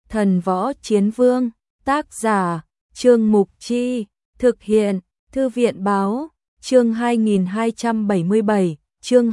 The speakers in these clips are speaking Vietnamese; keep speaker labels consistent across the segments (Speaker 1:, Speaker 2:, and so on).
Speaker 1: Thần Võ Chiến Vương, tác giả, Trương Mục Chi, thực hiện, Thư viện Báo, chương 2277, chương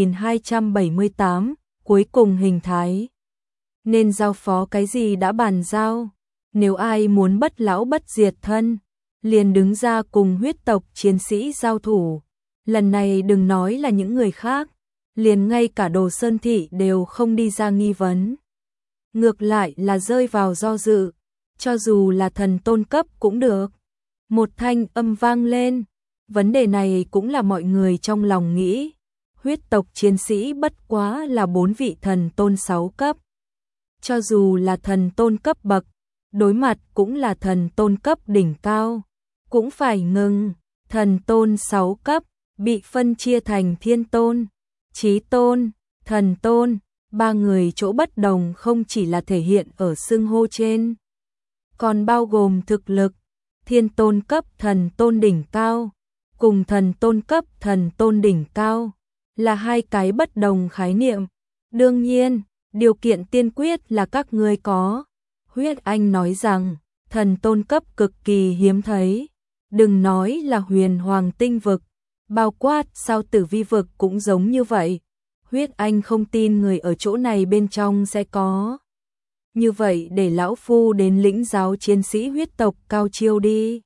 Speaker 1: 2278, cuối cùng hình thái. Nên giao phó cái gì đã bàn giao, nếu ai muốn bất lão bất diệt thân, liền đứng ra cùng huyết tộc chiến sĩ giao thủ. Lần này đừng nói là những người khác, liền ngay cả Đồ Sơn Thị đều không đi ra nghi vấn. Ngược lại là rơi vào do dự, cho dù là thần tôn cấp cũng được. Một thanh âm vang lên, vấn đề này cũng là mọi người trong lòng nghĩ. Huyết tộc chiến sĩ bất quá là 4 vị thần tôn 6 cấp. Cho dù là thần tôn cấp bậc, đối mặt cũng là thần tôn cấp đỉnh cao, cũng phải ngừng. Thần tôn 6 cấp bị phân chia thành thiên tôn, chí tôn, thần tôn. 3 người chỗ bất đồng không chỉ là thể hiện ở xưng hô trên, còn bao gồm thực lực. Thiên tôn cấp thần tôn đỉnh cao cùng thần tôn cấp thần tôn đỉnh cao là hai cái bất đồng khái niệm. Đương nhiên, điều kiện tiên quyết là các ngươi có. Huyết Anh nói rằng, thần tôn cấp cực kỳ hiếm thấy. Đừng nói là huyền hoàng tinh vực, bao quát sao tử vi vực cũng giống như vậy. Huyết Anh không tin người ở chỗ này bên trong sẽ có. Như vậy để lão phu đến lĩnh giáo chiến sĩ huyết tộc cao chiêu đi.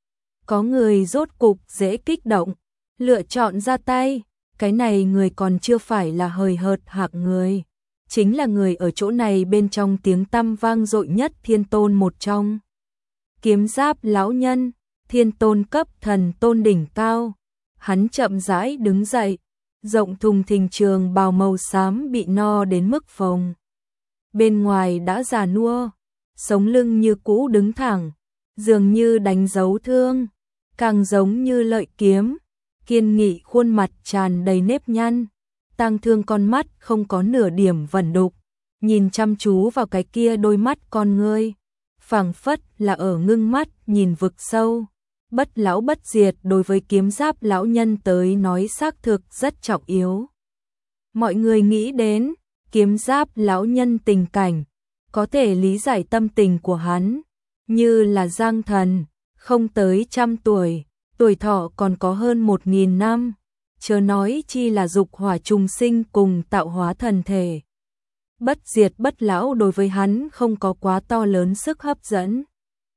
Speaker 1: Có người rốt cục dễ kích động, lựa chọn ra tay. Cái này người còn chưa phải là hời hợt hạng người, chính là người ở chỗ này bên trong tiếng tăm vang dội nhất thiên tôn một trong. Kiếm Giáp lão nhân, thiên tôn cấp thần tôn đỉnh cao. Hắn chậm rãi đứng dậy, rộng thùng thình trường bào màu xám bị no đến mức phồng. Bên ngoài đã già nua, sống lưng như cũ đứng thẳng, dường như đánh dấu thương, càng giống như lợi kiếm. Kiên nghị khuôn mặt tràn đầy nếp nhăn, tang thương con mắt không có nửa điểm vẩn đục, nhìn chăm chú vào cái kia đôi mắt con ngươi, phảng phất là ở ngưng mắt nhìn vực sâu. Bất lão bất diệt đối với Kiếm Giáp lão nhân tới nói xác thực rất trọng yếu. Mọi người nghĩ đến Kiếm Giáp lão nhân tình cảnh, có thể lý giải tâm tình của hắn, như là Giang Thần, không tới 100 tuổi, tuổi thọ còn có hơn 1000 năm, chớ nói chi là dục hỏa trùng sinh cùng tạo hóa thần thể. Bất diệt bất lão đối với hắn không có quá to lớn sức hấp dẫn.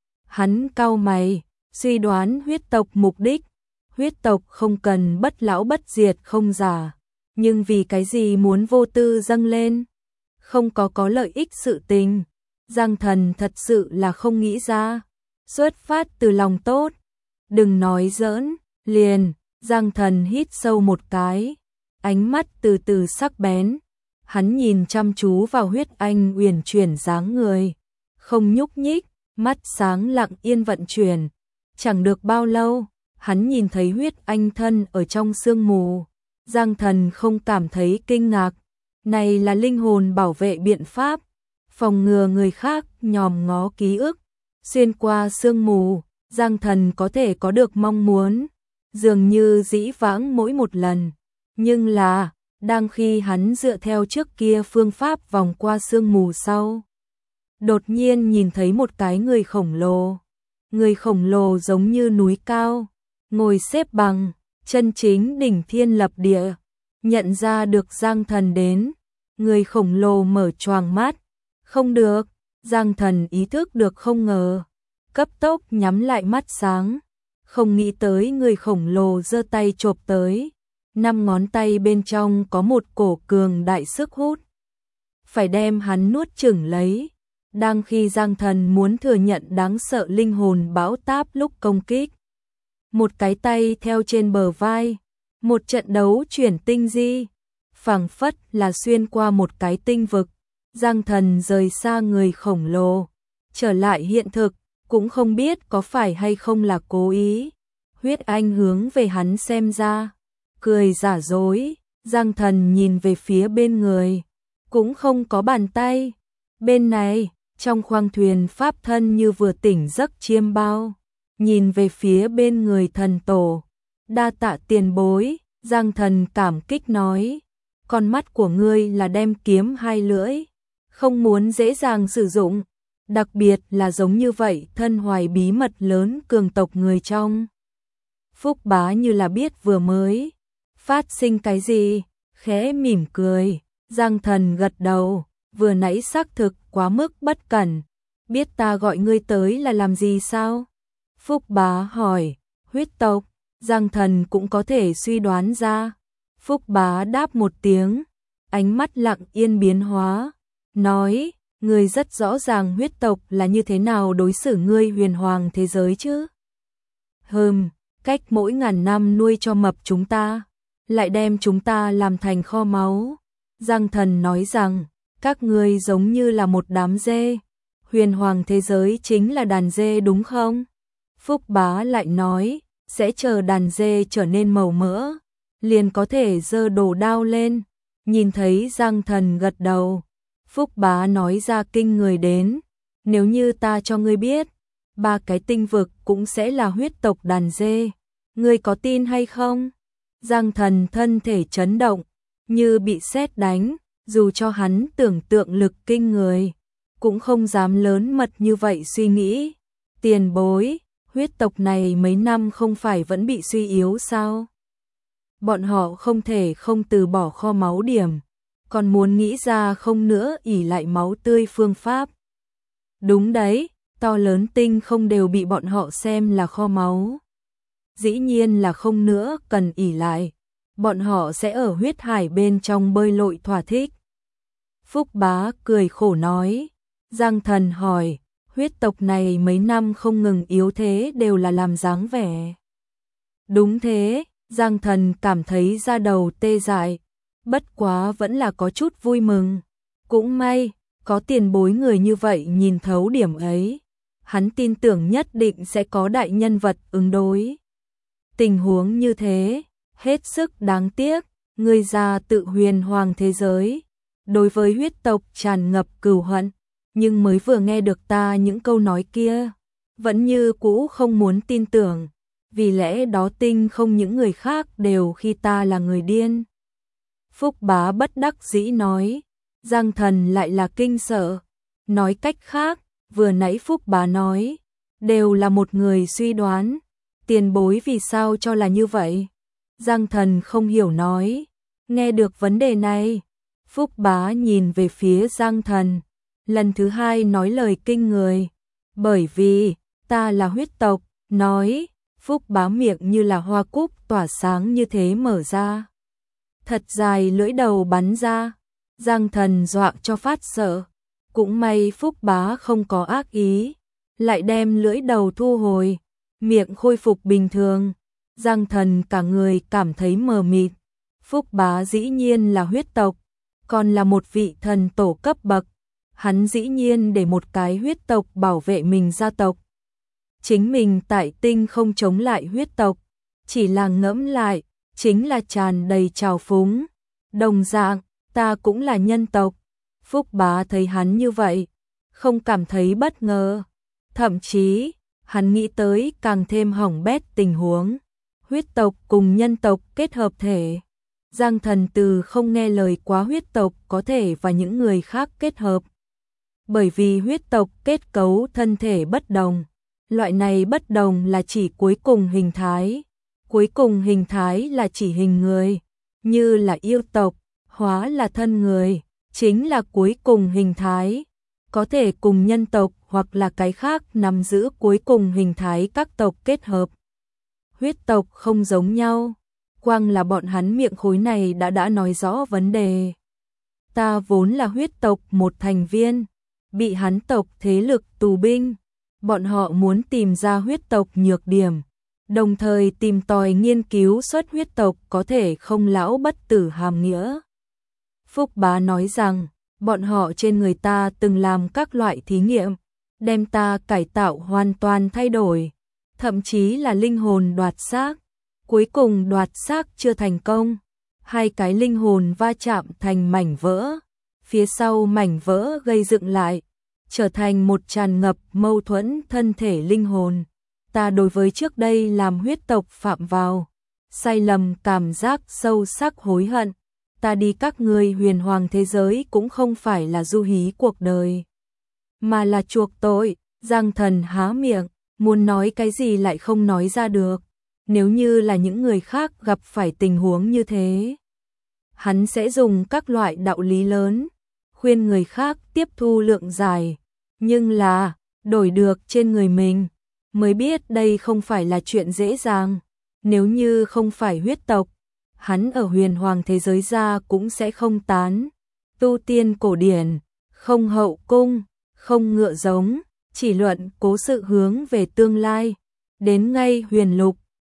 Speaker 1: Hắn cau mày, suy đoán huyết tộc mục đích. Huyết tộc không cần bất lão bất diệt không giả, nhưng vì cái gì muốn vô tư dâng lên? Không có lợi ích sự tình. Giang Thần thật sự là không nghĩ ra, xuất phát từ lòng tốt. Đừng nói giỡn, liền. Giang Thần hít sâu một cái, ánh mắt từ từ sắc bén. Hắn nhìn chăm chú vào Huyết Anh uyển chuyển dáng người, không nhúc nhích, mắt sáng lặng yên vận chuyển. Chẳng được bao lâu, hắn nhìn thấy Huyết Anh thân ở trong sương mù. Giang Thần không cảm thấy kinh ngạc, này là linh hồn bảo vệ biện pháp, phòng ngừa người khác nhòm ngó ký ức. Xuyên qua sương mù, Giang Thần có thể có được mong muốn, dường như dĩ vãng mỗi một lần. Nhưng là, đang khi hắn dựa theo trước kia phương pháp vòng qua sương mù sau, đột nhiên nhìn thấy một cái người khổng lồ. Người khổng lồ giống như núi cao, ngồi xếp bằng, chân chính đỉnh thiên lập địa. Nhận ra được Giang Thần đến, người khổng lồ mở choàng mắt. Không được, Giang Thần ý thức được không ngờ, cấp tốc nhắm lại mắt sáng. Không nghĩ tới người khổng lồ giơ tay chộp tới, 5 ngón tay bên trong có một cổ cường đại sức hút, phải đem hắn nuốt chửng lấy. Đang khi Giang Thần muốn thừa nhận đáng sợ linh hồn bão táp lúc công kích, một cái tay theo trên bờ vai, một trận đấu chuyển tinh di, phảng phất là xuyên qua một cái tinh vực. Giang Thần rời xa người khổng lồ, trở lại hiện thực, cũng không biết có phải hay không là cố ý. Huyết Anh hướng về hắn xem ra, cười giả dối. Giang Thần nhìn về phía bên người, cũng không có bàn tay. Bên này, trong khoang thuyền pháp thân như vừa tỉnh giấc chiêm bao, nhìn về phía bên người thần tổ. Đa tạ tiền bối, Giang Thần cảm kích nói, con mắt của ngươi là đem kiếm hai lưỡi, không muốn dễ dàng sử dụng. Đặc biệt là giống như vậy thân hoài bí mật lớn cường tộc người trong. Phúc Bá như là biết vừa mới phát sinh cái gì, khẽ mỉm cười, Giang Thần gật đầu, vừa nãy xác thực quá mức bất cẩn, biết ta gọi ngươi tới là làm gì sao? Phúc Bá hỏi, huyết tộc, Giang Thần cũng có thể suy đoán ra. Phúc Bá đáp một tiếng, ánh mắt lặng yên biến hóa, nói, ngươi rất rõ ràng huyết tộc là như thế nào đối xử ngươi huyền hoàng thế giới chứ? Cách mỗi ngàn năm nuôi cho mập chúng ta, lại đem chúng ta làm thành kho máu. Giang Thần nói rằng, các ngươi giống như là một đám dê, huyền hoàng thế giới chính là đàn dê đúng không? Phúc Bá lại nói, sẽ chờ đàn dê trở nên màu mỡ, liền có thể giơ đồ đao lên. Nhìn thấy Giang Thần gật đầu, Phúc Bá nói ra kinh người đến, nếu như ta cho ngươi biết, 3 cái tinh vực cũng sẽ là huyết tộc đàn dê, ngươi có tin hay không? Giang Thần thân thể chấn động, như bị sét đánh, dù cho hắn tưởng tượng lực kinh người, cũng không dám lớn mật như vậy suy nghĩ. Tiền bối, huyết tộc này mấy năm không phải vẫn bị suy yếu sao? Bọn họ không thể không từ bỏ kho máu điểm, còn muốn nghĩ ra không nữa ỷ lại máu tươi phương pháp. Đúng đấy, to lớn tinh không đều bị bọn họ xem là kho máu. Dĩ nhiên là không nữa cần ỷ lại, bọn họ sẽ ở huyết hải bên trong bơi lội thỏa thích. Phúc Bá cười khổ nói, Giang Thần hỏi, huyết tộc này mấy năm không ngừng yếu thế đều là làm dáng vẻ. Đúng thế, Giang Thần cảm thấy da đầu tê dại, bất quá vẫn là có chút vui mừng. Cũng may, có tiền bối người như vậy nhìn thấu điểm ấy, hắn tin tưởng nhất định sẽ có đại nhân vật ứng đối. Tình huống như thế, hết sức đáng tiếc, ngươi già tự huyền hoàng thế giới, đối với huyết tộc tràn ngập cừu hận, nhưng mới vừa nghe được ta những câu nói kia, vẫn như cũ không muốn tin tưởng, vì lẽ đó tinh không những người khác đều khi ta là người điên. Phúc Bá bất đắc dĩ nói, Giang Thần lại là kinh sợ, nói cách khác, vừa nãy Phúc Bá nói, đều là một người suy đoán, tiền bối vì sao cho là như vậy? Giang Thần không hiểu nói, nghe được vấn đề này, Phúc Bá nhìn về phía Giang Thần, lần thứ hai nói lời kinh người, bởi vì, ta là huyết tộc, nói, Phúc Bá miệng như là hoa cúc tỏa sáng như thế mở ra. Thật dài lưỡi đầu bắn ra, Giang Thần dọa cho phát sợ, cũng may Phúc Bá không có ác ý, lại đem lưỡi đầu thu hồi, miệng khôi phục bình thường. Giang Thần cả người cảm thấy mờ mịt, Phúc Bá dĩ nhiên là huyết tộc, còn là một vị thần tổ cấp bậc, hắn dĩ nhiên để một cái huyết tộc bảo vệ mình gia tộc. Chính mình tại tinh không chống lại huyết tộc, chỉ là ngẫm lại, chính là tràn đầy trào phúng. Đồng dạng, ta cũng là nhân tộc. Phúc Bá thấy hắn như vậy, không cảm thấy bất ngờ. Thậm chí, hắn nghĩ tới càng thêm hỏng bét tình huống. Huyết tộc cùng nhân tộc kết hợp thể. Giang Thần từ không nghe lời quá huyết tộc có thể và những người khác kết hợp. Bởi vì huyết tộc kết cấu thân thể bất đồng. Loại này bất đồng là chỉ cuối cùng hình thái. Cuối cùng hình thái là chỉ hình người. Như là yêu tộc, hóa là thân người, chính là cuối cùng hình thái. Có thể cùng nhân tộc hoặc là cái khác nắm giữ cuối cùng hình thái các tộc kết hợp. Huyết tộc không giống nhau, quang là bọn hắn miệng khối này đã nói rõ vấn đề. Ta vốn là huyết tộc một thành viên, bị hắn tộc thế lực tù binh, bọn họ muốn tìm ra huyết tộc nhược điểm, đồng thời tìm tòi nghiên cứu xuất huyết tộc có thể không lão bất tử hàm nghĩa. Phúc Bá nói rằng, bọn họ trên người ta từng làm các loại thí nghiệm, đem ta cải tạo hoàn toàn thay đổi, thậm chí là linh hồn đoạt xác. Cuối cùng đoạt xác chưa thành công, 2 cái linh hồn va chạm thành mảnh vỡ, phía sau mảnh vỡ gây dựng lại, trở thành một tràn ngập mâu thuẫn thân thể linh hồn. Ta đối với trước đây làm huyết tộc phạm vào sai lầm cảm giác sâu sắc hối hận. Ta đi các ngươi huyền hoàng thế giới cũng không phải là du hí cuộc đời. mà là chuộc tội. Giang Thần há miệng, muốn nói cái gì lại không nói ra được. Nếu như là những người khác gặp phải tình huống như thế, hắn sẽ dùng các loại đạo lý lớn, khuyên người khác tiếp thu lượng giải. Nhưng là, đổi được trên người mình, mới biết đây không phải là chuyện dễ dàng. Nếu như không phải huyết tộc, hắn ở huyền hoàng thế giới ra cũng sẽ không tán. Tu tiên cổ điển, không hậu cung, không ngựa giống, chỉ luận cố sự hướng về tương lai. Đến ngay huyền lục,